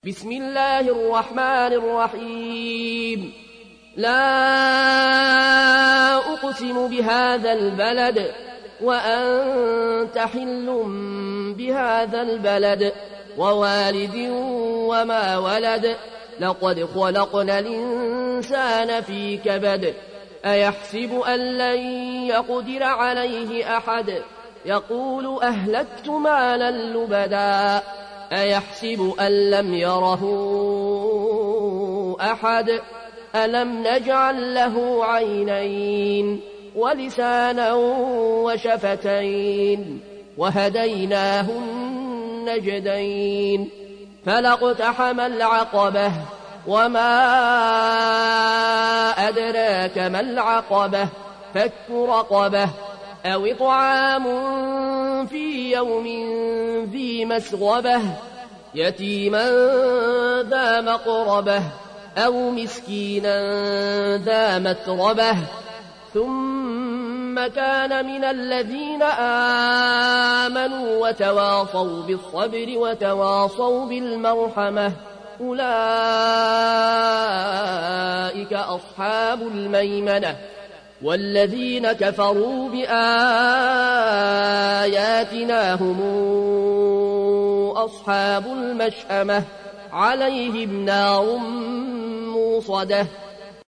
بسم الله الرحمن الرحيم لا أقسم بهذا البلد وأنت حل بهذا البلد ووالد وما ولد لقد خلقنا الإنسان في كبد أيحسب أن لن يقدر عليه أحد يقول أهلكت مالا لبدا أيحسب أن لم يره أحد ألم نجعل له عينين ولسانا وشفتين وهديناه النجدين فلاقتحم العقبة وما أدراك ما العقبة فك رقبة أو إطعام في يوم ذي مسغبة يتيما ذا مقربة أو مسكينا ذا متربة ثم كان من الذين آمنوا وتواصوا بالصبر وتواصوا بالمرحمة أولئك أصحاب الميمنة والذين كفروا بآياتنا هم أصحاب المشأمة عليهم نار موصدة